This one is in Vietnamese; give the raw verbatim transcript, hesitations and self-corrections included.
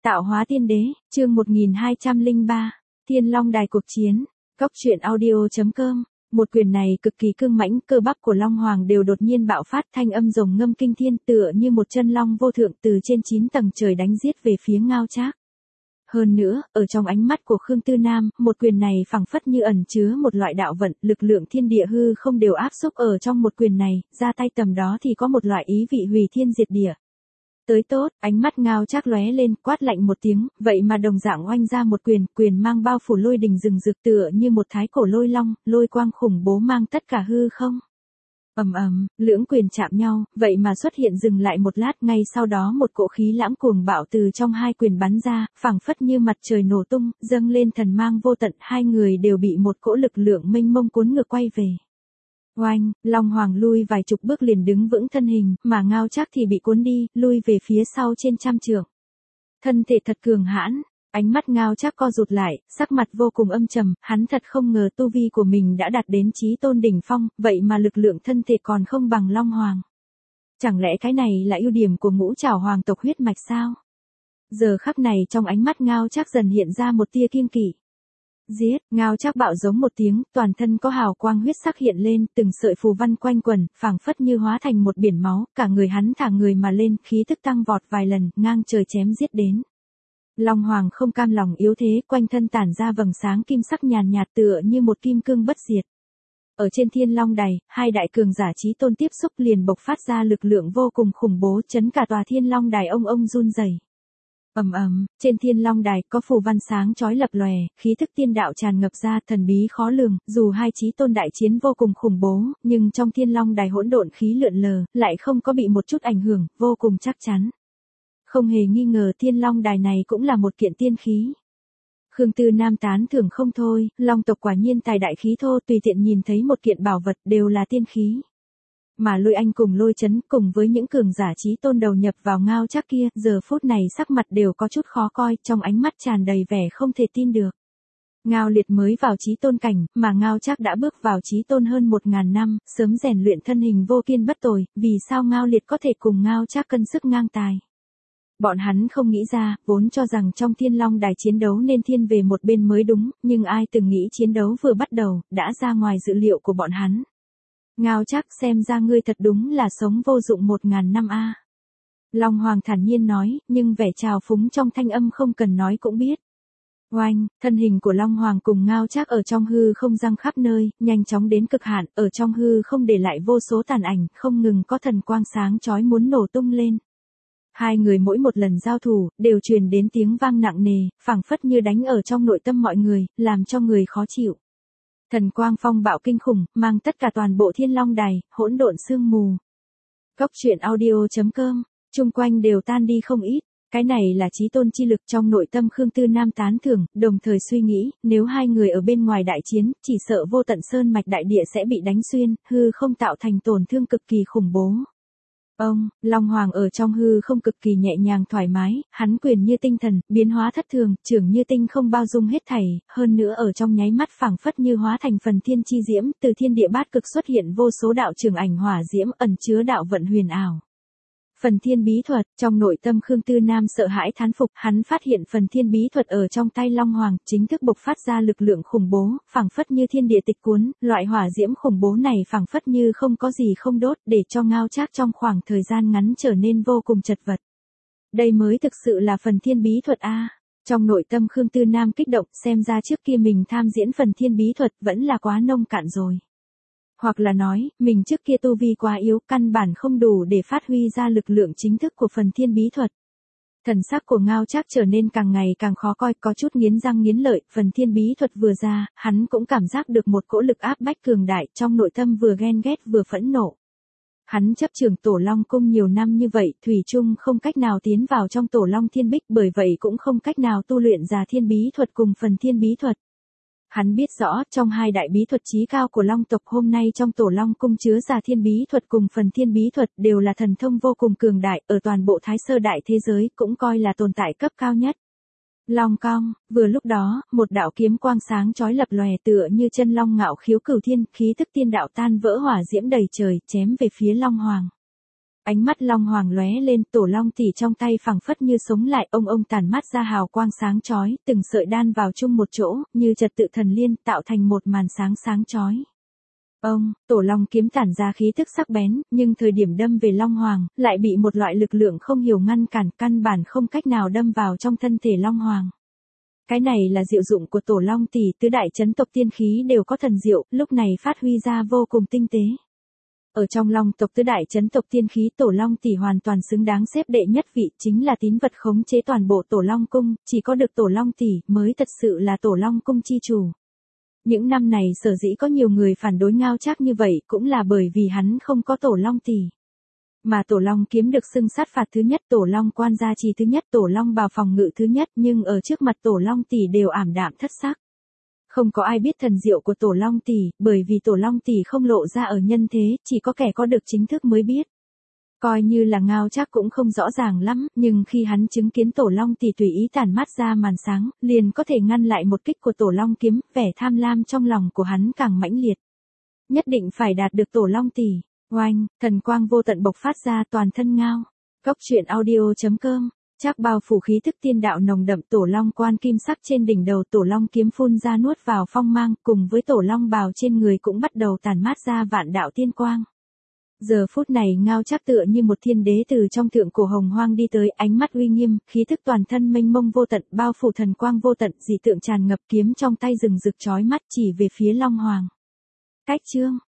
Tạo hóa tiên đế, chương một nghìn hai trăm lẻ ba, Thiên Long đài cuộc chiến, Cốc truyện audio chấm com. Một quyền này cực kỳ cương mãnh, cơ bắp của Long Hoàng đều đột nhiên bạo phát, thanh âm rồng ngâm kinh thiên, tựa như một chân long vô thượng từ trên chín tầng trời đánh giết về phía Ngao Trác. Hơn nữa, ở trong ánh mắt của Khương Tư Nam, một quyền này phảng phất như ẩn chứa một loại đạo vận, lực lượng thiên địa hư không đều áp xúc ở trong một quyền này, ra tay tầm đó thì có một loại ý vị hủy thiên diệt địa. Tới tốt, ánh mắt Ngao Trác lóe lên, quát lạnh một tiếng, vậy mà đồng dạng oanh ra một quyền, quyền mang bao phủ lôi đình rừng rực tựa như một thái cổ lôi long, lôi quang khủng bố mang tất cả hư không. Ầm ầm, lưỡng quyền chạm nhau, vậy mà xuất hiện dừng lại một lát, ngay sau đó một cỗ khí lãng cuồng bạo từ trong hai quyền bắn ra, phảng phất như mặt trời nổ tung, dâng lên thần mang vô tận, hai người đều bị một cỗ lực lượng mênh mông cuốn ngược quay về. Oanh, Long Hoàng lui vài chục bước liền đứng vững thân hình, mà Ngao Trác thì bị cuốn đi, lui về phía sau trên trăm trượng. Thân thể thật cường hãn, ánh mắt Ngao Trác co rụt lại, sắc mặt vô cùng âm trầm, hắn thật không ngờ tu vi của mình đã đạt đến chí tôn đỉnh phong, vậy mà lực lượng thân thể còn không bằng Long Hoàng. Chẳng lẽ cái này là ưu điểm của ngũ trảo hoàng tộc huyết mạch sao? Giờ khắc này trong ánh mắt Ngao Trác dần hiện ra một tia kiêng kỵ. Giết, Ngao Trác bạo giống một tiếng, toàn thân có hào quang huyết sắc hiện lên, từng sợi phù văn quanh quẩn, phảng phất như hóa thành một biển máu, cả người hắn thả người mà lên, khí tức tăng vọt vài lần, ngang trời chém giết đến. Long Hoàng không cam lòng yếu thế, quanh thân tản ra vầng sáng kim sắc nhàn nhạt tựa như một kim cương bất diệt. Ở trên Thiên Long đài, hai đại cường giả chí tôn tiếp xúc liền bộc phát ra lực lượng vô cùng khủng bố, chấn cả tòa Thiên Long đài ông ông run rẩy. Ầm ầm, trên Thiên Long đài có phù văn sáng chói lập lòe, khí thức tiên đạo tràn ngập ra, thần bí khó lường, dù hai chí tôn đại chiến vô cùng khủng bố, nhưng trong Thiên Long đài hỗn độn khí lượn lờ, lại không có bị một chút ảnh hưởng, vô cùng chắc chắn. Không hề nghi ngờ Thiên Long đài này cũng là một kiện tiên khí. Khương Tư Nam tán thưởng không thôi, Long tộc quả nhiên tài đại khí thô, tùy tiện nhìn thấy một kiện bảo vật đều là tiên khí. Mà Lôi Anh cùng Lôi Chấn cùng với những cường giả chí tôn đầu nhập vào Ngao Trác kia, giờ phút này sắc mặt đều có chút khó coi, trong ánh mắt tràn đầy vẻ không thể tin được. Ngao Liệt mới vào chí tôn cảnh, mà Ngao Trác đã bước vào chí tôn hơn một ngàn năm, sớm rèn luyện thân hình vô kiên bất tồi, vì sao Ngao Liệt có thể cùng Ngao Trác cân sức ngang tài. Bọn hắn không nghĩ ra, vốn cho rằng trong Thiên Long đài chiến đấu nên thiên về một bên mới đúng, nhưng ai từng nghĩ chiến đấu vừa bắt đầu, đã ra ngoài dự liệu của bọn hắn. Ngao Trác, xem ra ngươi thật đúng là sống vô dụng một ngàn năm a. Long Hoàng thản nhiên nói, nhưng vẻ trào phúng trong thanh âm không cần nói cũng biết. Oanh, thân hình của Long Hoàng cùng Ngao Trác ở trong hư không giăng khắp nơi, nhanh chóng đến cực hạn, ở trong hư không để lại vô số tàn ảnh, không ngừng có thần quang sáng chói muốn nổ tung lên. Hai người mỗi một lần giao thủ, đều truyền đến tiếng vang nặng nề, phảng phất như đánh ở trong nội tâm mọi người, làm cho người khó chịu. Thần quang phong bạo kinh khủng, mang tất cả toàn bộ Thiên Long đài, hỗn độn sương mù. Cốc truyện audio chấm com, chung quanh đều tan đi không ít, cái này là chí tôn chi lực trong nội tâm Khương Tư Nam tán thưởng, đồng thời suy nghĩ, nếu hai người ở bên ngoài đại chiến, chỉ sợ vô tận sơn mạch đại địa sẽ bị đánh xuyên, hư không tạo thành tổn thương cực kỳ khủng bố. Ông, Long Hoàng ở trong hư không cực kỳ nhẹ nhàng thoải mái, hắn quyền như tinh thần, biến hóa thất thường, trưởng như tinh không bao dung hết thảy, hơn nữa ở trong nháy mắt phảng phất như hóa thành phần thiên chi diễm, từ thiên địa bát cực xuất hiện vô số đạo trường ảnh hỏa diễm ẩn chứa đạo vận huyền ảo. Phần thiên bí thuật, trong nội tâm Khương Tư Nam sợ hãi thán phục, hắn phát hiện phần thiên bí thuật ở trong tay Long Hoàng, chính thức bộc phát ra lực lượng khủng bố, phảng phất như thiên địa tịch cuốn, loại hỏa diễm khủng bố này phảng phất như không có gì không đốt, để cho Ngao Trác trong khoảng thời gian ngắn trở nên vô cùng chật vật. Đây mới thực sự là phần thiên bí thuật a. Trong nội tâm Khương Tư Nam kích động, xem ra trước kia mình tham diễn phần thiên bí thuật vẫn là quá nông cạn rồi. Hoặc là nói, mình trước kia tu vi quá yếu, căn bản không đủ để phát huy ra lực lượng chính thức của phần thiên bí thuật. Thần sắc của Ngao Trác trở nên càng ngày càng khó coi, có chút nghiến răng nghiến lợi, phần thiên bí thuật vừa ra, hắn cũng cảm giác được một cỗ lực áp bách cường đại, trong nội tâm vừa ghen ghét vừa phẫn nộ. Hắn chấp trưởng Tổ Long cung nhiều năm như vậy, thủy chung không cách nào tiến vào trong Tổ Long Thiên Bích, bởi vậy cũng không cách nào tu luyện ra thiên bí thuật cùng phần thiên bí thuật. Hắn biết rõ, trong hai đại bí thuật chí cao của Long tộc hôm nay trong Tổ Long cung chứa ra thiên bí thuật cùng phần thiên bí thuật đều là thần thông vô cùng cường đại, ở toàn bộ Thái Sơ đại thế giới cũng coi là tồn tại cấp cao nhất. Long cong, vừa lúc đó, một đạo kiếm quang sáng chói lập lòe tựa như chân long ngạo khiếu cửu thiên, khí tức tiên đạo tan vỡ hỏa diễm đầy trời, chém về phía Long Hoàng. Ánh mắt Long Hoàng lóe lên, tổ long tỷ trong tay phẳng phất như sống lại, ông ông tản mát ra hào quang sáng chói, từng sợi đan vào chung một chỗ, như trật tự thần liên, tạo thành một màn sáng sáng chói. Ông, tổ long kiếm tản ra khí tức sắc bén, nhưng thời điểm đâm về Long Hoàng, lại bị một loại lực lượng không hiểu ngăn cản, căn bản không cách nào đâm vào trong thân thể Long Hoàng. Cái này là diệu dụng của tổ long tỷ, tứ đại chấn tộc tiên khí đều có thần diệu, lúc này phát huy ra vô cùng tinh tế. Ở trong long tộc tứ đại chấn tộc tiên khí, tổ long tỷ hoàn toàn xứng đáng xếp đệ nhất vị, chính là tín vật khống chế toàn bộ tổ long cung, chỉ có được tổ long tỷ mới thật sự là tổ long cung chi chủ. Những năm này sở dĩ có nhiều người phản đối Ngao Trác như vậy cũng là bởi vì hắn không có tổ long tỷ. Mà tổ long kiếm được xưng sát phạt thứ nhất, tổ long quan gia trì thứ nhất, tổ long bào phòng ngự thứ nhất, nhưng ở trước mặt tổ long tỷ đều ảm đạm thất sắc. Không có ai biết thần diệu của tổ long tỷ, bởi vì tổ long tỷ không lộ ra ở nhân thế, chỉ có kẻ có được chính thức mới biết. Coi như là Ngao Trác cũng không rõ ràng lắm, nhưng khi hắn chứng kiến tổ long tỷ tùy ý tản mát ra màn sáng, liền có thể ngăn lại một kích của tổ long kiếm, vẻ tham lam trong lòng của hắn càng mãnh liệt. Nhất định phải đạt được tổ long tỷ. Oanh, thần quang vô tận bộc phát ra toàn thân Ngao. Góc truyện audio chấm com. Trác bao phủ khí thức tiên đạo nồng đậm, tổ long quan kim sắc trên đỉnh đầu, tổ long kiếm phun ra nuốt vào phong mang, cùng với tổ long bào trên người cũng bắt đầu tản mát ra vạn đạo tiên quang. Giờ phút này Ngao Trác tựa như một thiên đế từ trong thượng cổ hồng hoang đi tới, ánh mắt uy nghiêm, khí thức toàn thân mênh mông vô tận, bao phủ thần quang vô tận, dị tượng tràn ngập, kiếm trong tay rừng rực chói mắt chỉ về phía Long Hoàng. Cách chương